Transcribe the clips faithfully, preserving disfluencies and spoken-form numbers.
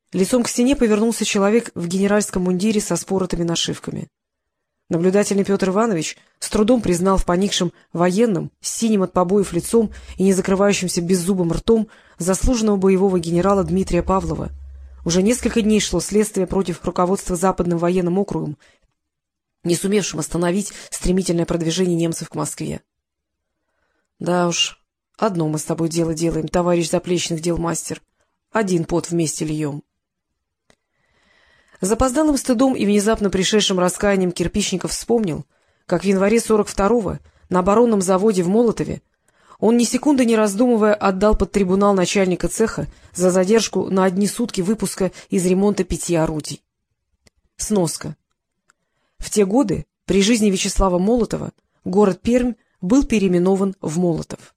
Лицом к стене повернулся человек в генеральском мундире со споротыми нашивками. Наблюдательный Петр Иванович с трудом признал в поникшем военном, с синим от побоев лицом и не закрывающимся беззубым ртом заслуженного боевого генерала Дмитрия Павлова. Уже несколько дней шло следствие против руководства Западным военным округом, не сумевшим остановить стремительное продвижение немцев к Москве. — Да уж, одно мы с тобой дело делаем, товарищ заплечных дел мастер. Один пот вместе льем. Запоздалым стыдом и внезапно пришедшим раскаянием Кирпичников вспомнил, как в январе сорок второго на оборонном заводе в Молотове он, ни секунды не раздумывая, отдал под трибунал начальника цеха за задержку на одни сутки выпуска из ремонта пяти орудий. Сноска. В те годы, при жизни Вячеслава Молотова, город Пермь был переименован в Молотов.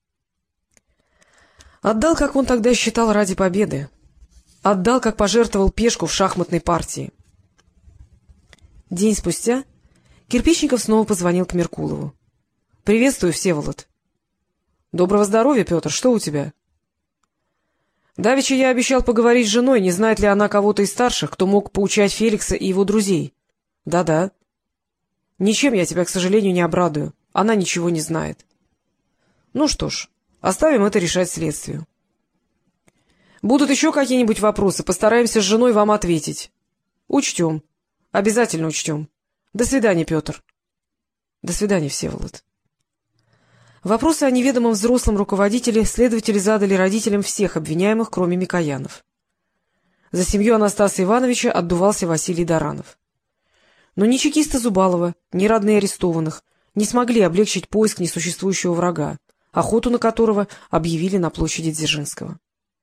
Отдал, как он тогда считал, ради победы. Отдал, как пожертвовал пешку в шахматной партии. День спустя Кирпичников снова позвонил к Меркулову. — Приветствую, Всеволод. — Доброго здоровья, Петр, что у тебя? — Давеча я обещал поговорить с женой, не знает ли она кого-то из старших, кто мог поучать Феликса и его друзей. Да — Да-да. — Ничем я тебя, к сожалению, не обрадую. Она ничего не знает. — Ну что ж, оставим это решать следствию. Будут еще какие-нибудь вопросы, постараемся с женой вам ответить. — Учтем. Обязательно учтем. До свидания, Петр. — До свидания, Всеволод. Вопросы о неведомом взрослом руководителе следователи задали родителям всех обвиняемых, кроме Микоянов. За семью Анастаса Ивановича отдувался Василий Доранов. Но ни чекисты Зубалова, ни родные арестованных не смогли облегчить поиск несуществующего врага, охоту на которого объявили на площади Дзержинского.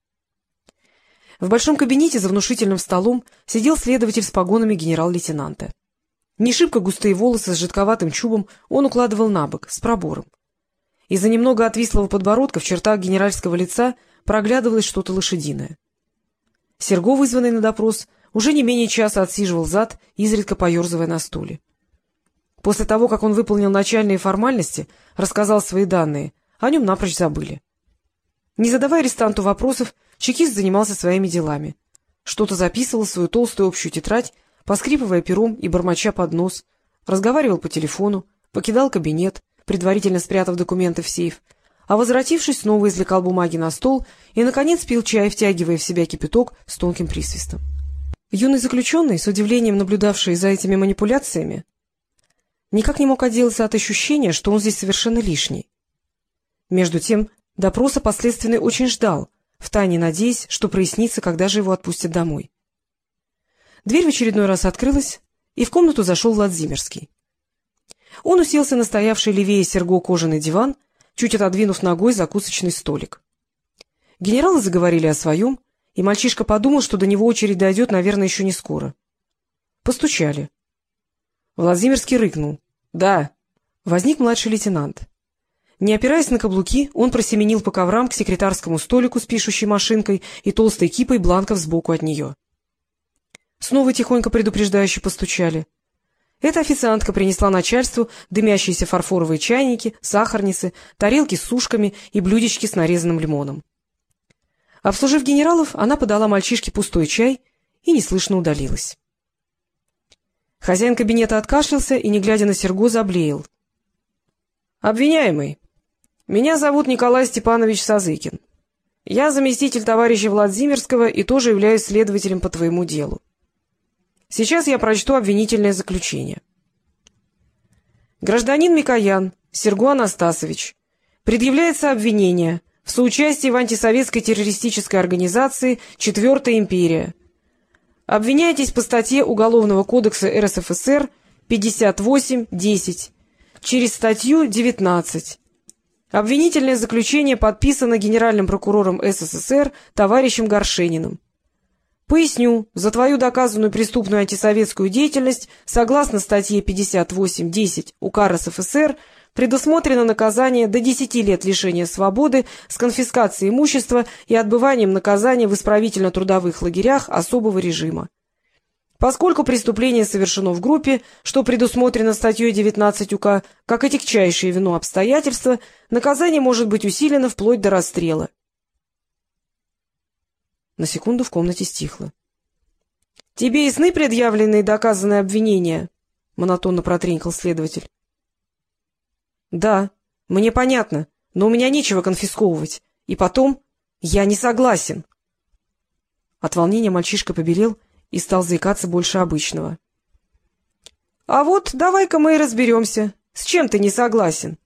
В большом кабинете за внушительным столом сидел следователь с погонами генерал-лейтенанта. Не шибко густые волосы с жидковатым чубом он укладывал на бок, с пробором. Из-за немного отвислого подбородка в чертах генеральского лица проглядывалось что-то лошадиное. Серго, вызванный на допрос, уже не менее часа отсиживал зад, изредка поерзывая на стуле. После того, как он выполнил начальные формальности, рассказал свои данные, о нем напрочь забыли. Не задавая арестанту вопросов, чекист занимался своими делами. Что-то записывал в свою толстую общую тетрадь, поскрипывая пером и бормоча под нос, разговаривал по телефону, покидал кабинет, предварительно спрятав документы в сейф, а, возвратившись, снова извлекал бумаги на стол и, наконец, пил чай, втягивая в себя кипяток с тонким присвистом. Юный заключенный, с удивлением наблюдавший за этими манипуляциями, никак не мог отделаться от ощущения, что он здесь совершенно лишний. Между тем, допроса подследственный очень ждал, втайне надеясь, что прояснится, когда же его отпустят домой. Дверь в очередной раз открылась, и в комнату зашел Владимирский. Он уселся на стоявший левее Серго кожаный диван, чуть отодвинув ногой закусочный столик. Генералы заговорили о своем, и мальчишка подумал, что до него очередь дойдет, наверное, еще не скоро. Постучали. Владимирский рыкнул. — Да. Возник младший лейтенант. Не опираясь на каблуки, он просеменил по коврам к секретарскому столику с пишущей машинкой и толстой кипой бланков сбоку от нее. Снова тихонько предупреждающе постучали. Эта официантка принесла начальству дымящиеся фарфоровые чайники, сахарницы, тарелки с сушками и блюдечки с нарезанным лимоном. Обслужив генералов, она подала мальчишке пустой чай и неслышно удалилась. Хозяин кабинета откашлялся и, не глядя на Серго, заблеял. — Обвиняемый, меня зовут Николай Степанович Сазыкин. Я заместитель товарища Владимирского и тоже являюсь следователем по твоему делу. Сейчас я прочту обвинительное заключение. Гражданин Микоян Серго Анастасович предъявляется обвинение в соучастии в антисоветской террористической организации «Четвертая империя». Обвиняетесь по статье Уголовного кодекса эр эс эф эс эр пятьдесят восемь десять через статью девятнадцать. Обвинительное заключение подписано генеральным прокурором эс эс эс эр товарищем Горшениным. Поясню, за твою доказанную преступную антисоветскую деятельность, согласно статье пятьдесят восемь десять УК эр эс эф эс эр, предусмотрено наказание до десяти лет лишения свободы с конфискацией имущества и отбыванием наказания в исправительно-трудовых лагерях особого режима. Поскольку преступление совершено в группе, что предусмотрено статьей девятнадцать УК, как и тягчайшее вину обстоятельства, наказание может быть усилено вплоть до расстрела. На секунду в комнате стихло. — Тебе ясны предъявленные доказанные обвинения? — монотонно протренькал следователь. — Да, мне понятно, но у меня нечего конфисковывать. И потом, я не согласен. От волнения мальчишка побелел и стал заикаться больше обычного. — А вот давай-ка мы и разберемся, с чем ты не согласен.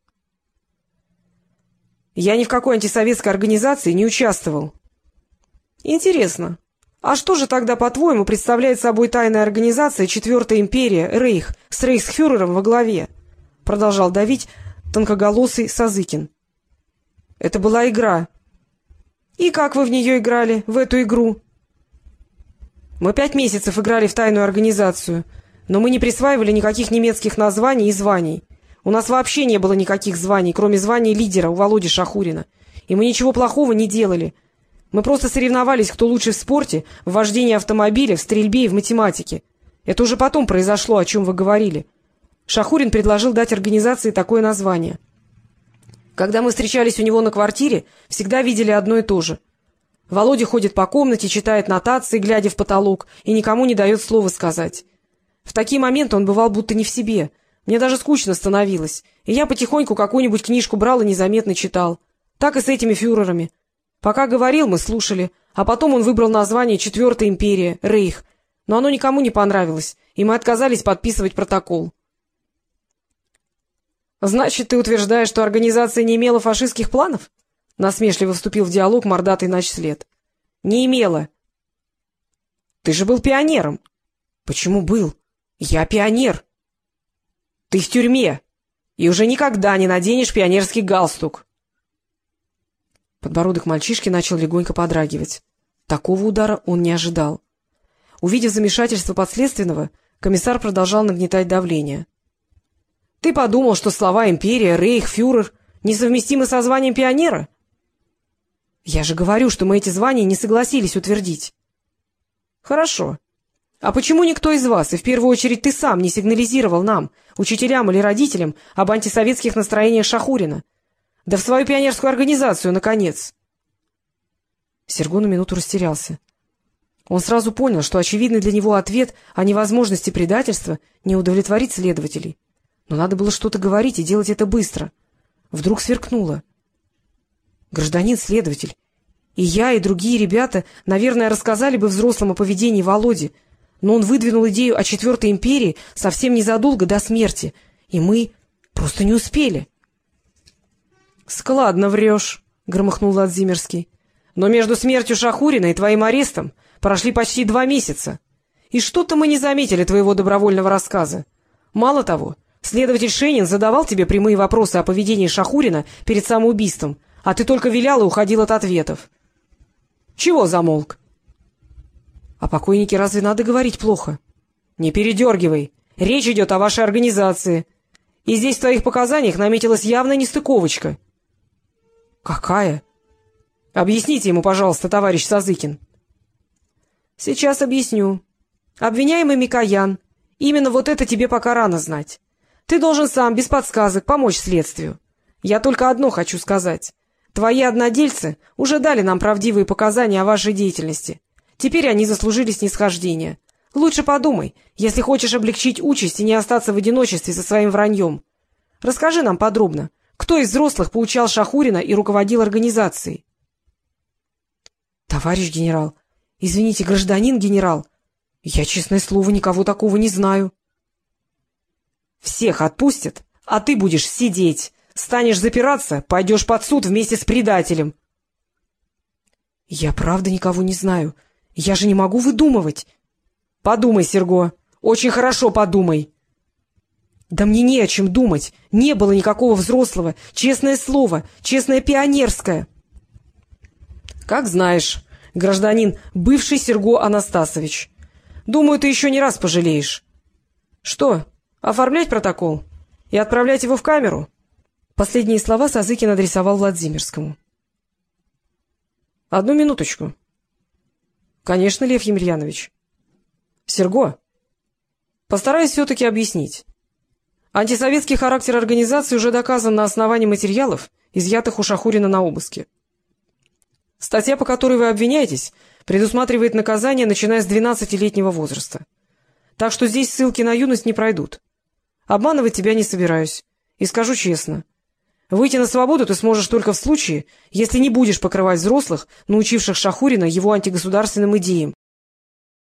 — Я ни в какой антисоветской организации не участвовал. — Интересно, а что же тогда, по-твоему, представляет собой тайная организация «Четвертая империя», Рейх, с рейхсфюрером во главе? — продолжал давить тонкоголосый Сазыкин. — Это была игра. — И как вы в нее играли, в эту игру? — Мы пять месяцев играли в тайную организацию, но мы не присваивали никаких немецких названий и званий. У нас вообще не было никаких званий, кроме звания лидера у Володи Шахурина. И мы ничего плохого не делали. Мы просто соревновались, кто лучше в спорте, в вождении автомобиля, в стрельбе и в математике. Это уже потом произошло, о чем вы говорили. Шахурин предложил дать организации такое название. Когда мы встречались у него на квартире, всегда видели одно и то же. Володя ходит по комнате, читает нотации, глядя в потолок, и никому не дает слова сказать. В такие моменты он бывал будто не в себе. Мне даже скучно становилось, и я потихоньку какую-нибудь книжку брал и незаметно читал. Так и с этими фюрерами. Пока говорил, мы слушали, а потом он выбрал название «Четвертая империя», Рейх, но оно никому не понравилось, и мы отказались подписывать протокол. — Значит, ты утверждаешь, что организация не имела фашистских планов? — насмешливо вступил в диалог мордатый начслед. — Не имела. — Ты же был пионером. — Почему был? Я пионер. — Ты в тюрьме, и уже никогда не наденешь пионерский галстук. Подбородок мальчишки начал легонько подрагивать. Такого удара он не ожидал. Увидев замешательство подследственного, комиссар продолжал нагнетать давление. — Ты подумал, что слова «империя», «рейх», «фюрер» несовместимы со званием пионера? — Я же говорю, что мы эти звания не согласились утвердить. — Хорошо. А почему никто из вас, и в первую очередь ты сам, не сигнализировал нам, учителям или родителям, об антисоветских настроениях Шахурина? Да в свою пионерскую организацию, наконец! Серго на минуту растерялся. Он сразу понял, что очевидный для него ответ о невозможности предательства не удовлетворит следователей. Но надо было что-то говорить и делать это быстро. Вдруг сверкнуло. — Гражданин следователь, и я, и другие ребята, наверное, рассказали бы взрослым о поведении Володи, но он выдвинул идею о Четвертой империи совсем незадолго до смерти, и мы просто не успели. — Складно врешь, — громыхнул Владимирский. — Но между смертью Шахурина и твоим арестом прошли почти два месяца. И что-то мы не заметили твоего добровольного рассказа. Мало того, следователь Шенин задавал тебе прямые вопросы о поведении Шахурина перед самоубийством, а ты только вилял и уходил от ответов. Чего замолк? — О покойнике разве надо говорить плохо? — Не передергивай. Речь идет о вашей организации. И здесь в твоих показаниях наметилась явная нестыковочка. — Какая? — Объясните ему, пожалуйста, товарищ Сазыкин. — Сейчас объясню. Обвиняемый Микоян, именно вот это тебе пока рано знать. Ты должен сам, без подсказок, помочь следствию. Я только одно хочу сказать. Твои однодельцы уже дали нам правдивые показания о вашей деятельности. Теперь они заслужили снисхождение. Лучше подумай, если хочешь облегчить участь и не остаться в одиночестве со своим враньем. Расскажи нам подробно, кто из взрослых поучал Шахурина и руководил организацией? — Товарищ генерал, извините, гражданин генерал, я, честное слово, никого такого не знаю. — Всех отпустят, а ты будешь сидеть. Станешь запираться, пойдешь под суд вместе с предателем. — Я правда никого не знаю. Я же не могу выдумывать. — Подумай, Серго, очень хорошо подумай. — Да мне не о чем думать. Не было никакого взрослого. Честное слово, честное пионерское. — Как знаешь, гражданин бывший Серго Анастасович. Думаю, ты еще не раз пожалеешь. Что, оформлять протокол и отправлять его в камеру? Последние слова Сазыкин адресовал Владимирскому. — Одну минуточку. — Конечно, Лев Емельянович. — Серго, постараюсь все-таки объяснить. Антисоветский характер организации уже доказан на основании материалов, изъятых у Шахурина на обыске. Статья, по которой вы обвиняетесь, предусматривает наказание, начиная с двенадцатилетнего возраста. Так что здесь ссылки на юность не пройдут. Обманывать тебя не собираюсь. И скажу честно, выйти на свободу ты сможешь только в случае, если не будешь покрывать взрослых, научивших Шахурина его антигосударственным идеям